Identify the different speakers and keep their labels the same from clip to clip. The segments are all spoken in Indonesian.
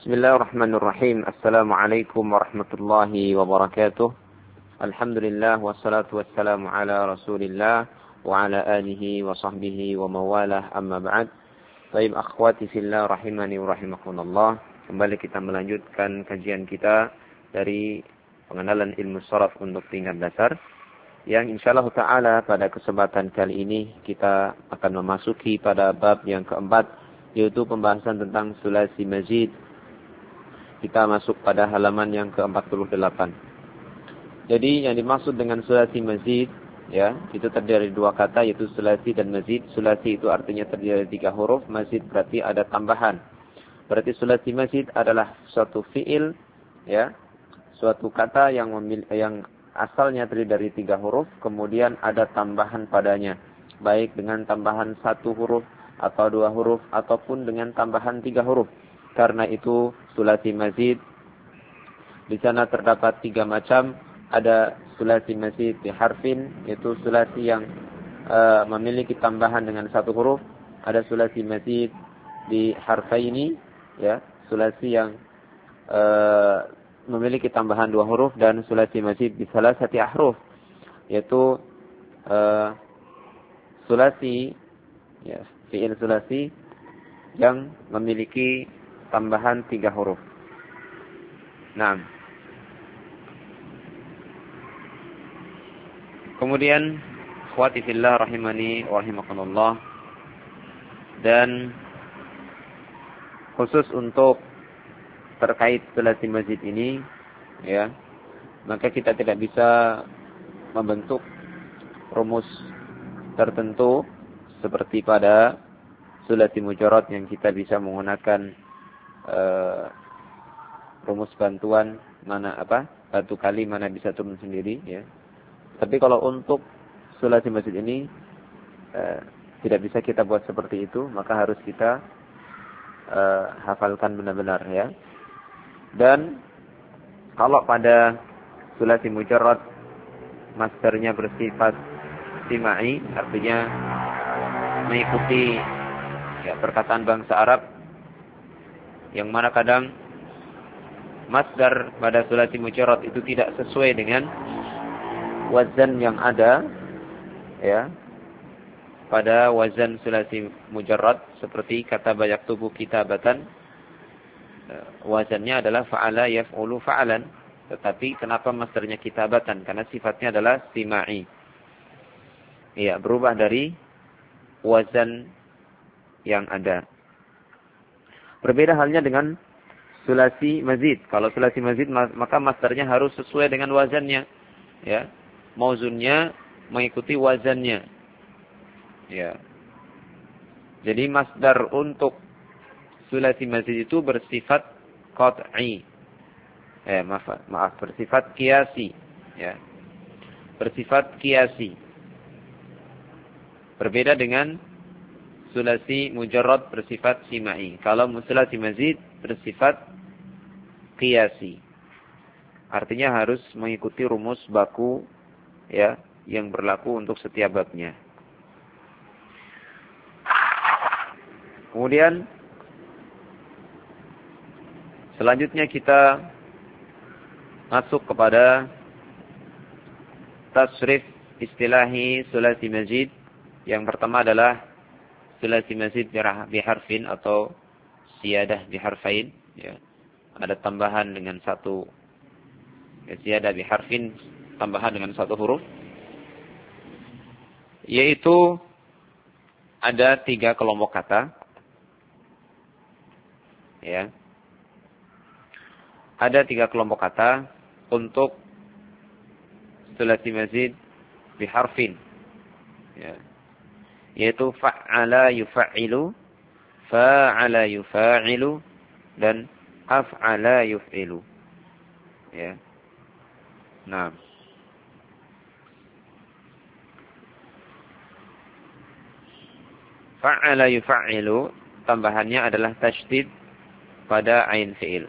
Speaker 1: Bismillahirrahmanirrahim. Assalamualaikum warahmatullahi wabarakatuh. Alhamdulillah wassalatu wassalamu ala Rasulillah wa ala alihi wa sahbihi wa mawalah, amma ba'd. Baik akhwati fillah rahimani wa rahimakumullah. Kembali kita melanjutkan kajian kita dari pengenalan ilmu sharaf untuk tingkat dasar, yang insyaallah ta'ala pada kesempatan kali ini kita akan memasuki pada bab yang keempat, yaitu pembahasan tentang sulasi mazid. Kita masuk pada halaman yang ke-48. Jadi yang dimaksud dengan sulasi mazid, ya, itu terdiri dari dua kata, yaitu sulasi dan mazid. Sulasi itu artinya terdiri dari 3 huruf, mazid berarti ada tambahan. Berarti sulasi mazid adalah suatu fiil, ya, suatu kata yang asalnya terdiri dari 3 huruf, kemudian ada tambahan padanya, baik dengan tambahan 1 huruf atau 2 huruf ataupun dengan tambahan 3 huruf. Karena itu sulasi mazid di sana terdapat 3 macam. Ada sulasi mazid bi harfin, yaitu sulasi yang memiliki tambahan dengan 1 huruf. Ada sulasi mazid bi harfaini, ya, sulasi yang memiliki tambahan 2 huruf, dan sulasi mazid bi salasati ahruf, yaitu sulasi, ya, fi'il sulasi yang memiliki tambahan 3 huruf. Nah, kemudian akhwati fillah rahimani wa rahimakumullah, dan khusus untuk terkait sulasi mazid ini, ya, maka kita tidak bisa membentuk rumus tertentu seperti pada sulasi mujarrad yang kita bisa menggunakan rumus bantuan batu kali mana bisa turun sendiri, ya. Tapi kalau untuk sulasi mazid ini tidak bisa kita buat seperti itu, maka harus kita hafalkan benar-benar, ya. Dan kalau pada sulasi mujarrad masdarnya bersifat simai, artinya mengikuti, ya, perkataan bangsa Arab, yang mana kadang masdar pada sulasi mujarrad itu tidak sesuai dengan wazan yang ada, ya, pada wazan sulasi mujarrad, seperti kata banyak tubuh kitabatan, wazannya adalah fa'ala yaf'ulu fa'alan, tetapi kenapa masdarnya kitabatan? Karena sifatnya adalah simai, ya, berubah dari wazan yang ada. Berbeda halnya dengan sulasi mazid. Kalau sulasi mazid maka masdarnya harus sesuai dengan wazannya, ya. Mauzunnya mengikuti wazannya, ya. Jadi masdar untuk sulasi mazid itu bersifat qat'i. Bersifat qiyasi, ya. Bersifat qiyasi. Berbeda dengan sulasi mujarrad bersifat simai. Kalau sulasi mazid bersifat qiyasi, artinya harus mengikuti rumus baku, ya, yang berlaku untuk setiap babnya. Kemudian selanjutnya kita masuk kepada tasrif istilahi sulasi mazid. Yang pertama adalah sulasi mazid bi harfin atau siyadah bi harfain, ya. Ada tambahan dengan 1, ya, siyadah bi harfin, tambahan dengan 1 huruf. Yaitu ada 3 kelompok kata, ya. Ada 3 kelompok kata untuk sulasi mazid bi harfin, ya. Yaitu fa'ala yuf'ilu, fa'ala yufa'ilu, dan af'ala yuf'ilu, ya. Nah, fa'ala yufa'ilu tambahannya adalah tasydid pada ain fi'il.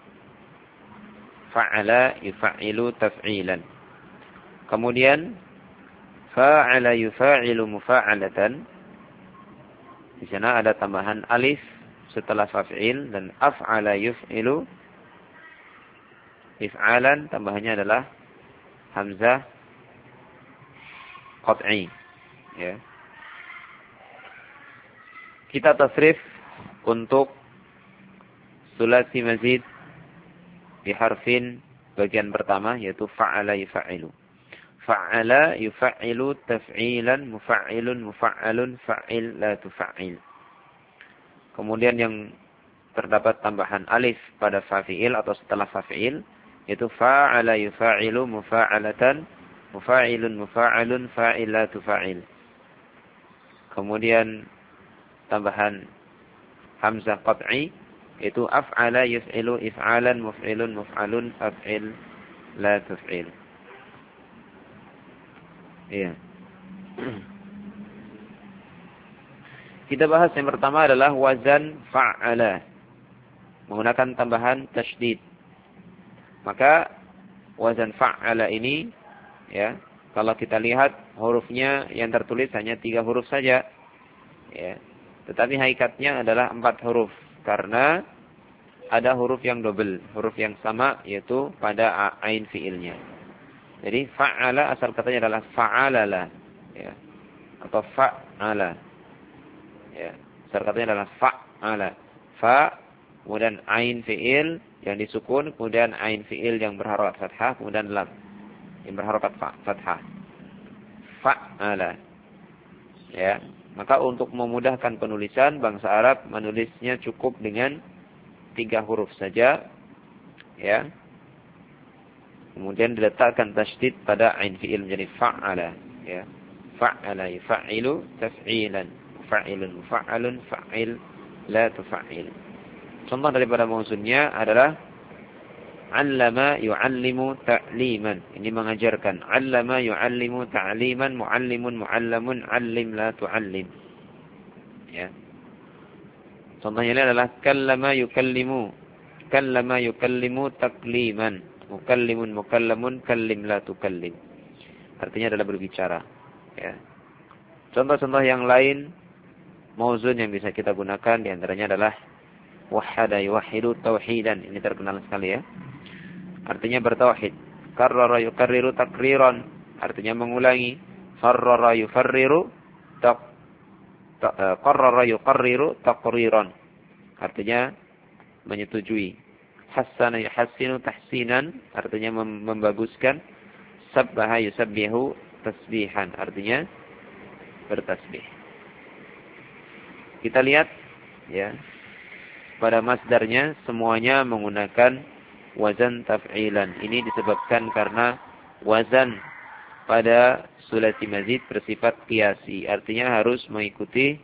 Speaker 1: Fa'ala yufa'ilu taf'ilan. Kemudian fa'ala yufa'ilu mufa'alatan. Di sana ada tambahan alif setelah fa'il, dan af'ala yuf'ilu if'alan, tambahannya adalah hamzah qat'i. Ya. Kita tasrif untuk sulasi mazid biharfin bagian pertama, yaitu fa'ala yuf'ilu. Fa'ala yuf'ilu taf'ilan mufa'ilun mufa'alun fa'il la tufa'il. Kemudian yang terdapat tambahan alif pada fa'il atau setelah fa'il, yaitu fa'ala yufa'ilu mufa'alatan mufa'ilun mufa'alun fa'il la tufa'il. Kemudian tambahan hamzah qat'i, yaitu af'ala yuf'ilu if'alan muf'ilun muf'alun fa'il la tuf'il. Iya. Kita bahas yang pertama adalah wazan fa'ala, menggunakan tambahan tasydid. Maka wazan fa'ala ini, ya, kalau kita lihat hurufnya yang tertulis hanya 3 huruf saja, ya. Tetapi hakikatnya adalah 4 huruf, karena ada huruf yang double, huruf yang sama, yaitu pada ain fiilnya. Jadi fa'ala asal katanya adalah fa'alala, ya, atau fa'ala. Ya, asal katanya adalah fa'ala. Fa, kemudian ain fiil yang disukun, kemudian ain fiil yang berharokat fathah, kemudian lam yang berharokat fathah. Fa'ala. Ya, maka untuk memudahkan penulisan, bangsa Arab menulisnya cukup dengan 3 huruf saja, ya. Kemudian diletakkan tasydid pada ain fiil menjadi fa'ala, ya. Fa'ala yuf'ilu taf'ilan, fa'ilun mufa'alun fa'il la tufa'il. Contoh daripada mawzunnya adalah 'allama yu'allimu ta'liman. Ini mengajarkan. 'Allama yu'allimu ta'liman, mu'allimun mu'allamun 'allim la tu'allim. Ya. Contohnya ini adalah kallama yukallimu. Kallama yukallimu takliman. Mukallimun mukallamun kallim la tukallim. Artinya adalah berbicara. Ya. Contoh-contoh yang lain mauzun yang bisa kita gunakan di antaranya adalah wahada yuwahidu tauhidan. Ini terkenal sekali, ya. Artinya bertauhid. Karrara yukarriru takriran. Artinya mengulangi. Farrara yufarriru qarrara yuqarriru taqriran. Artinya menyetujui. Hassana yuhassinu tahsinan, artinya membaguskan. Sabbaha yusabbihu tasbihan, artinya bertasbih. Kita lihat, ya, pada masdarnya semuanya menggunakan wazan taf'ilan. Ini disebabkan karena wazan pada sulasi mazid bersifat qiyasi, artinya harus mengikuti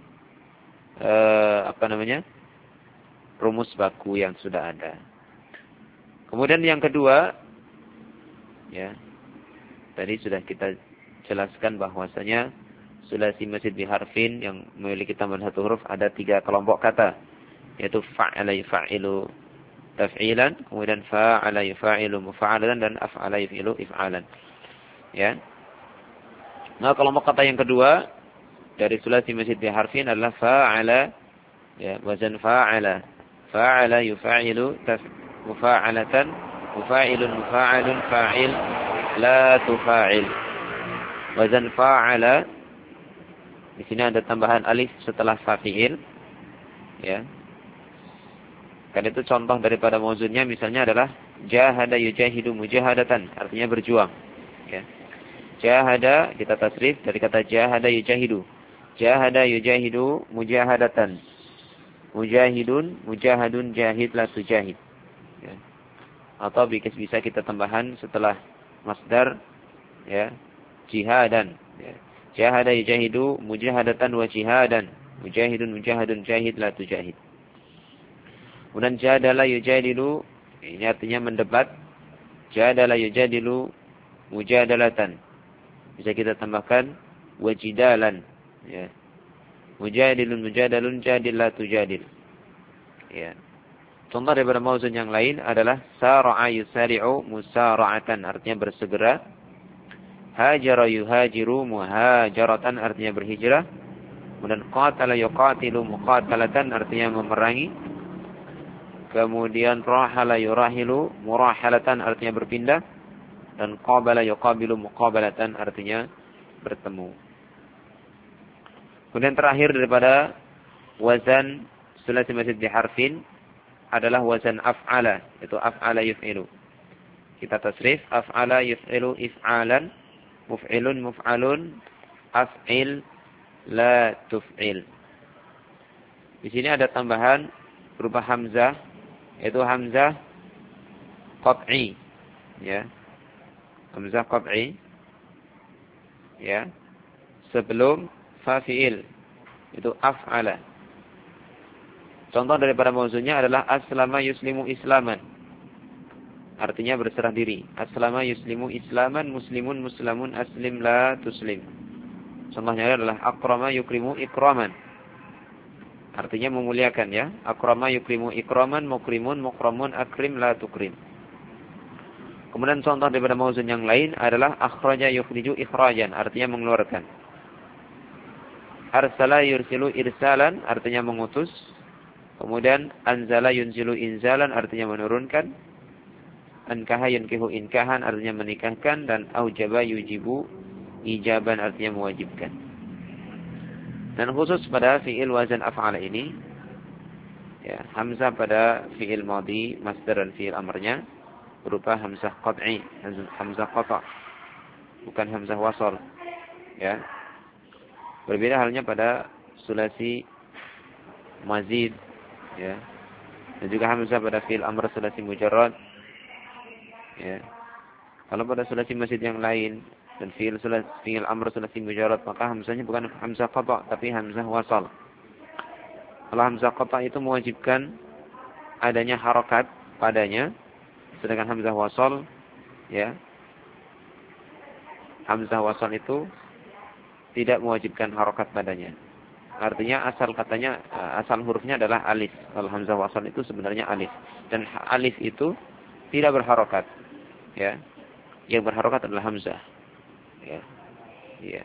Speaker 1: rumus baku yang sudah ada. Kemudian yang kedua, ya, tadi sudah kita jelaskan bahwasanya sulasi mazid biharfin yang memiliki tambahan 1 huruf ada 3 kelompok kata, yaitu fa'ala yufa'ilu taf'ilan, kemudian fa'ala yufa'ilu mufa'alan, dan af'ala yufa'ilu if'alan. Ya. Nah, kelompok kata yang kedua dari sulasi mazid biharfin adalah fa'ala, ya, wazan fa'ala. Fa'ala yufa'ilu mufa'alatan, mufa'ilun mufa'alun fa'il la tufa'il. Wazan fa'ala, di sini ada tambahan alif setelah fa'il, ya. Karena itu contoh daripada mauzunnya misalnya adalah jahada yujahidu mujahadatan, artinya berjuang, ya. Jahada kita tasrif dari kata jahada yujahidu. Jahada yujahidu mujahadatan. Mujahidun mujahadun jahid la tujahid. Ya. Atau bisa kita tambahan setelah masdar, ya, jihadan, ya. Jahada yujahidu mujahadatan wa jihadan. Mujahidun mujahadun jahid la tujahid. Kemudian jadala yujadilu, ini artinya mendebat. Jadala yujadilu mujadalatan. Bisa kita tambahkan wajidalan, ya. Mujadilun mujadalun jadil la tujadil. Ya. Contoh daripada mauzun yang lain adalah sara'a yusari'u musara'atan, artinya bersegera. Hajara yuhajiru muhajaratan, artinya berhijrah. Kemudian qatala yuqatilu muqatalatan artinya memerangi. Kemudian rahala yurahilu murahalatan artinya berpindah. Dan qabala yuqabilu muqabalatan artinya bertemu. Kemudian terakhir daripada wazan sulasi mazid biharfin adalah wazan af'ala, yaitu af'ala yuf'ilu. Kita tasrif af'ala yuf'ilu if'alan, muf'ilun muf'alun, af'il la tuf'il. Di sini ada tambahan berupa hamzah, yaitu hamzah qat'i, ya. Hamzah qat'i, ya. Sebelum fa'il, itu af'ala. Contoh daripada mawzunya adalah aslama yuslimu islaman. Artinya berserah diri. Aslama yuslimu islaman, muslimun muslamun, aslim la tuslim. Contohnya adalah akrama yukrimu ikraman. Artinya memuliakan, ya. Akrama yukrimu ikraman, mukrimun mukramun, akrim la tukrim. Kemudian contoh daripada mawzun yang lain adalah akhraja yukhriju ikhrajan. Artinya mengeluarkan. Arsala yursilu irsalan. Artinya mengutus. Kemudian anzala yunzilu inzalan artinya menurunkan. Ankaha yunkihu inkahan artinya menikahkan. Dan aujaba yujibu ijaban artinya mewajibkan. Dan khusus pada fi'il wazan af'ala ini, ya, hamzah pada fi'il madhi, masdar dan fi'il amrnya berupa hamzah qat'i, hamzah qata', bukan hamzah wasal, ya. Berbeda halnya pada sulasi mazid, ya. Dan juga hamzah pada fi'il amr sulasi mujarrad, ya. Kalau pada sulasi mazid yang lain dan fi'il amr sulasi mujarrad, maka hamzahnya bukan hamzah qata' tapi hamzah wasal. Kalau hamzah qata' itu mewajibkan adanya harakat padanya, sedangkan hamzah wasal, ya, hamzah wasal itu tidak mewajibkan harakat padanya. Artinya asal katanya, asal hurufnya adalah alif. Kalau hamzah wasal itu sebenarnya alif. Dan alif itu tidak berharokat. Ya. Yang berharokat adalah hamzah. Ya. Ya.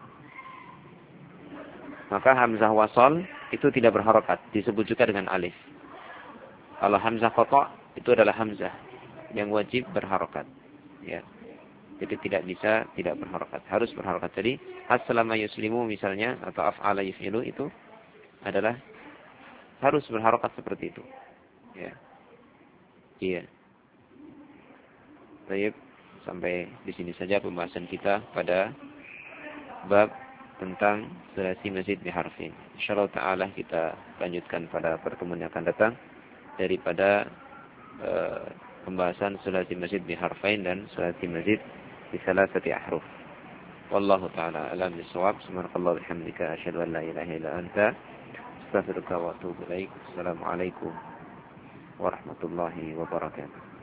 Speaker 1: Maka hamzah wasal itu tidak berharokat. Disebut juga dengan alif. Kalau hamzah qata' itu adalah hamzah yang wajib berharokat. Ya. Jadi tidak bisa tidak berharokat, harus berharokat. Jadi aslama yuslimu misalnya atau af'ala yuf'ilu itu adalah harus berharokat seperti itu. Ya. Iya. Baik, sampai di sini saja pembahasan kita pada bab tentang sulasi mazid biharfin. Insyaallah taala kita lanjutkan pada pertemuan yang akan datang daripada pembahasan sulasi mazid biharfain dan sulasi mazid بثلاثة أحرف والله تعالى أعلم بالصواب سبحانك اللهم وبحمدك أشهد أن لا إله إلا أنت أستغفرك وأتوب إليك السلام عليكم ورحمة الله وبركاته